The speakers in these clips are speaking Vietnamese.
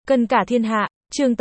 Cân cả thiên hạ, chương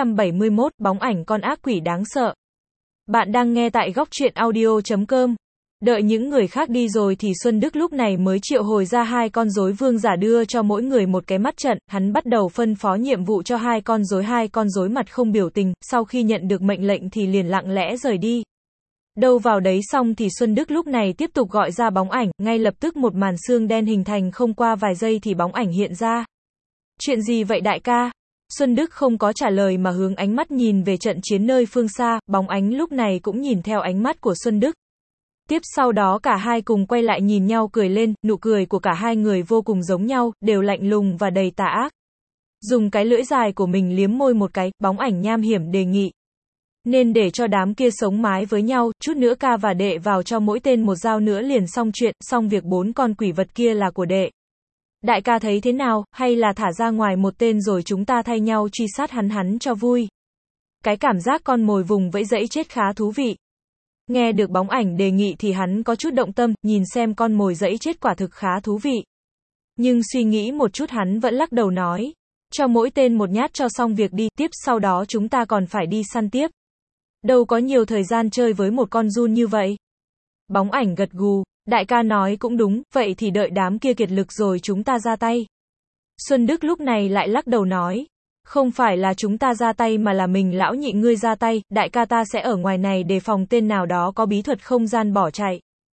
871, bóng ảnh con ác quỷ đáng sợ. Bạn đang nghe tại góc truyện audio.com. Đợi những người khác đi rồi thì Xuân Đức lúc này mới triệu hồi ra hai con rối vương giả đưa cho mỗi người một cái mắt trận, hắn bắt đầu phân phó nhiệm vụ cho hai con rối mặt không biểu tình, sau khi nhận được mệnh lệnh thì liền lặng lẽ rời đi. Đâu vào đấy xong thì Xuân Đức lúc này tiếp tục gọi ra bóng ảnh, ngay lập tức một màn xương đen hình thành, không qua vài giây thì bóng ảnh hiện ra. Chuyện gì vậy đại ca? Xuân Đức không có trả lời mà hướng ánh mắt nhìn về trận chiến nơi phương xa, bóng ánh lúc này cũng nhìn theo ánh mắt của Xuân Đức. Tiếp sau đó cả hai cùng quay lại nhìn nhau cười lên, nụ cười của cả hai người vô cùng giống nhau, đều lạnh lùng và đầy tà ác. Dùng cái lưỡi dài của mình liếm môi một cái, bóng ảnh nham hiểm đề nghị. Nên để cho đám kia sống mái với nhau, chút nữa ca và đệ vào cho mỗi tên một dao nữa liền xong chuyện, xong việc bốn con quỷ vật kia là của đệ. Đại ca thấy thế nào, hay là thả ra ngoài một tên rồi chúng ta thay nhau truy sát hắn cho vui. Cái cảm giác con mồi vùng vẫy dẫy chết khá thú vị. Nghe được bóng ảnh đề nghị thì hắn có chút động tâm, nhìn xem con mồi dẫy chết quả thực khá thú vị. Nhưng suy nghĩ một chút hắn vẫn lắc đầu nói. Cho mỗi tên một nhát cho xong việc đi, tiếp sau đó chúng ta còn phải đi săn tiếp. Đâu có nhiều thời gian chơi với một con giun như vậy. Bóng ảnh gật gù. Đại ca nói cũng đúng, vậy thì đợi đám kia kiệt lực rồi chúng ta ra tay. Xuân Đức lúc này lại lắc đầu nói. Không phải là chúng ta ra tay mà là mình lão nhị ngươi ra tay, đại ca ta sẽ ở ngoài này đề phòng tên nào đó có bí thuật không gian bỏ chạy.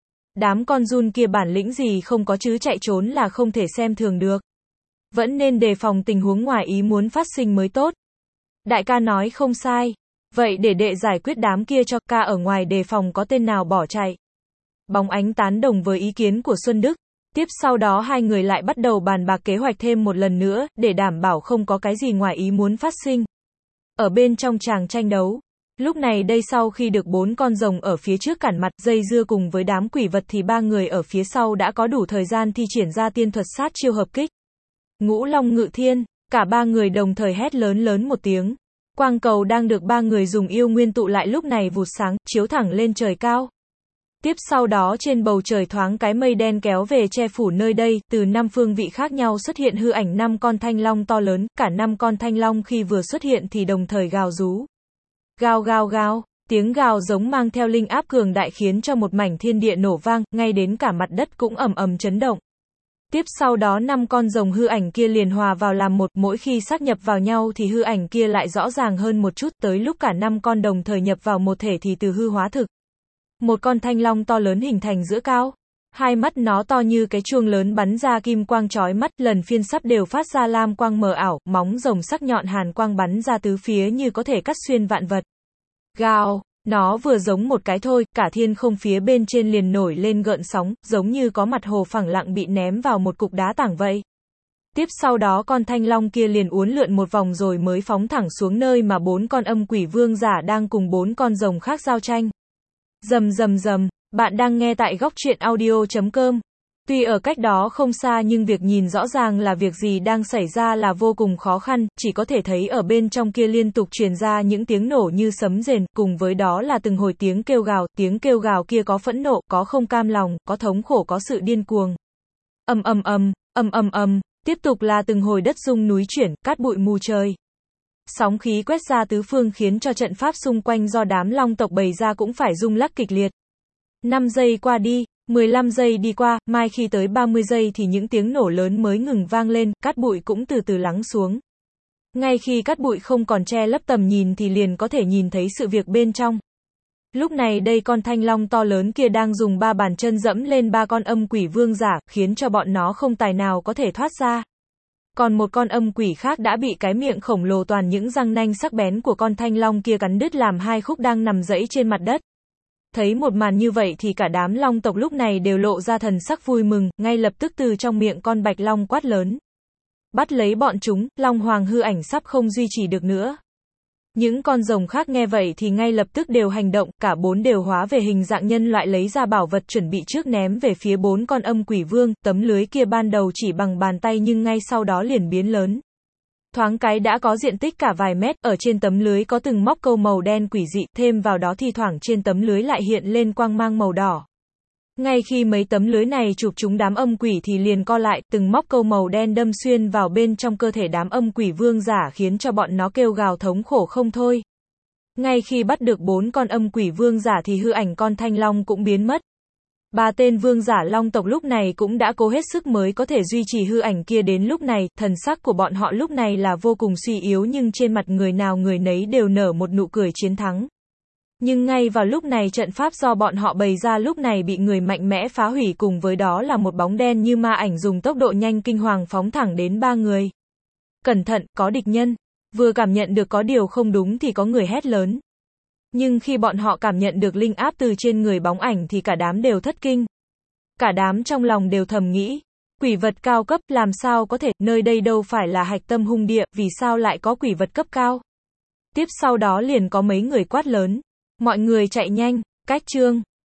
Đám con giun kia bản lĩnh gì không có chứ chạy trốn là không thể xem thường được. Vẫn nên đề phòng tình huống ngoài ý muốn phát sinh mới tốt. Đại ca nói không sai. Vậy để đệ giải quyết đám kia cho ca ở ngoài đề phòng có tên nào bỏ chạy. Bóng ánh tán đồng với ý kiến của Xuân Đức. Tiếp sau đó hai người lại bắt đầu bàn bạc kế hoạch thêm một lần nữa, để đảm bảo không có cái gì ngoài ý muốn phát sinh. Ở bên trong tràng tranh đấu. Lúc này đây sau khi được bốn con rồng ở phía trước cản mặt dây dưa cùng với đám quỷ vật thì ba người ở phía sau đã có đủ thời gian thi triển ra tiên thuật sát chiêu hợp kích. Ngũ Long Ngự Thiên, cả ba người đồng thời hét lớn một tiếng. Quang cầu đang được ba người dùng yêu nguyên tụ lại lúc này vụt sáng, chiếu thẳng lên trời cao. Tiếp sau đó trên bầu trời thoáng cái mây đen kéo về che phủ nơi đây, từ năm phương vị khác nhau xuất hiện hư ảnh năm con thanh long to lớn, cả năm con thanh long khi vừa xuất hiện thì đồng thời gào rú. Gào gào gào, tiếng gào giống mang theo linh áp cường đại khiến cho một mảnh thiên địa nổ vang, ngay đến cả mặt đất cũng ầm ầm chấn động. Tiếp sau đó năm con rồng hư ảnh kia liền hòa vào làm một, mỗi khi sáp nhập vào nhau thì hư ảnh kia lại rõ ràng hơn một chút, tới lúc cả năm con đồng thời nhập vào một thể thì từ hư hóa thực. Một con thanh long to lớn hình thành giữa cao. Hai mắt nó to như cái chuông lớn bắn ra kim quang chói mắt, lần phiên sắp đều phát ra lam quang mờ ảo, móng rồng sắc nhọn hàn quang bắn ra tứ phía như có thể cắt xuyên vạn vật. Gào, nó vừa giống một cái thôi, cả thiên không phía bên trên liền nổi lên gợn sóng, giống như có mặt hồ phẳng lặng bị ném vào một cục đá tảng vậy. Tiếp sau đó con thanh long kia liền uốn lượn một vòng rồi mới phóng thẳng xuống nơi mà bốn con âm quỷ vương giả đang cùng bốn con rồng khác giao tranh. Rầm rầm rầm, bạn đang nghe tại góc truyện audio.com. Tuy ở cách đó không xa nhưng việc nhìn rõ ràng là việc gì đang xảy ra là vô cùng khó khăn, chỉ có thể thấy ở bên trong kia liên tục truyền ra những tiếng nổ như sấm rền, cùng với đó là từng hồi tiếng kêu gào kia có phẫn nộ, có không cam lòng, có thống khổ, có sự điên cuồng. Tiếp tục là từng hồi đất rung núi chuyển, cát bụi mù trời. Sóng khí quét ra tứ phương khiến cho trận pháp xung quanh do đám long tộc bày ra cũng phải rung lắc kịch liệt. 5 giây qua đi, 15 giây đi qua, mai khi tới 30 giây thì những tiếng nổ lớn mới ngừng vang lên, cát bụi cũng từ từ lắng xuống. Ngay khi cát bụi không còn che lấp tầm nhìn thì liền có thể nhìn thấy sự việc bên trong. Lúc này đây con thanh long to lớn kia đang dùng ba bàn chân dẫm lên ba con âm quỷ vương giả, khiến cho bọn nó không tài nào có thể thoát ra. Còn một con âm quỷ khác đã bị cái miệng khổng lồ toàn những răng nanh sắc bén của con thanh long kia cắn đứt làm hai khúc đang nằm dẫy trên mặt đất. Thấy một màn như vậy thì cả đám long tộc lúc này đều lộ ra thần sắc vui mừng, ngay lập tức từ trong miệng con bạch long quát lớn. Bắt lấy bọn chúng, long hoàng hư ảnh sắp không duy trì được nữa. Những con rồng khác nghe vậy thì ngay lập tức đều hành động, cả bốn đều hóa về hình dạng nhân loại lấy ra bảo vật chuẩn bị trước ném về phía bốn con âm quỷ vương, tấm lưới kia ban đầu chỉ bằng bàn tay nhưng ngay sau đó liền biến lớn. Thoáng cái đã có diện tích cả vài mét, ở trên tấm lưới có từng móc câu màu đen quỷ dị, thêm vào đó thi thoảng trên tấm lưới lại hiện lên quang mang màu đỏ. Ngay khi mấy tấm lưới này chụp trúng đám âm quỷ thì liền co lại, từng móc câu màu đen đâm xuyên vào bên trong cơ thể đám âm quỷ vương giả khiến cho bọn nó kêu gào thống khổ không thôi. Ngay khi bắt được 4 con âm quỷ vương giả thì hư ảnh con thanh long cũng biến mất. 3 tên vương giả long tộc lúc này cũng đã cố hết sức mới có thể duy trì hư ảnh kia đến lúc này, thần sắc của bọn họ lúc này là vô cùng suy yếu nhưng trên mặt người nào người nấy đều nở một nụ cười chiến thắng. Nhưng ngay vào lúc này trận pháp do bọn họ bày ra lúc này bị người mạnh mẽ phá hủy, cùng với đó là một bóng đen như ma ảnh dùng tốc độ nhanh kinh hoàng phóng thẳng đến 3 người. Cẩn thận, có địch nhân. Vừa cảm nhận được có điều không đúng thì có người hét lớn. Nhưng khi bọn họ cảm nhận được linh áp từ trên người bóng ảnh thì cả đám đều thất kinh. Cả đám trong lòng đều thầm nghĩ, quỷ vật cao cấp làm sao có thể, nơi đây đâu phải là hạch tâm hung địa, vì sao lại có quỷ vật cấp cao. Tiếp sau đó liền có mấy người quát lớn, mọi người chạy nhanh, cách chương.